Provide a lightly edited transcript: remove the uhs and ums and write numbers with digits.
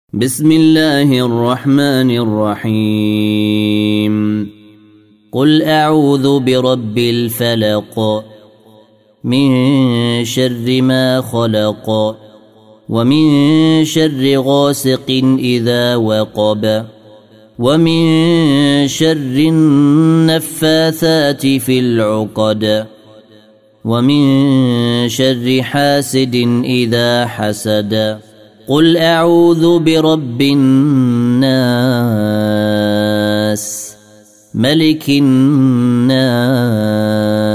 بسم الله الرحمن الرحيم قل أعوذ برب الفلق من شر ما خلق ومن شر غاسق إذا وقب ومن شر النفاثات في العقد ومن شر حاسد إذا حسد قل أعوذ برب الناس ملك الناس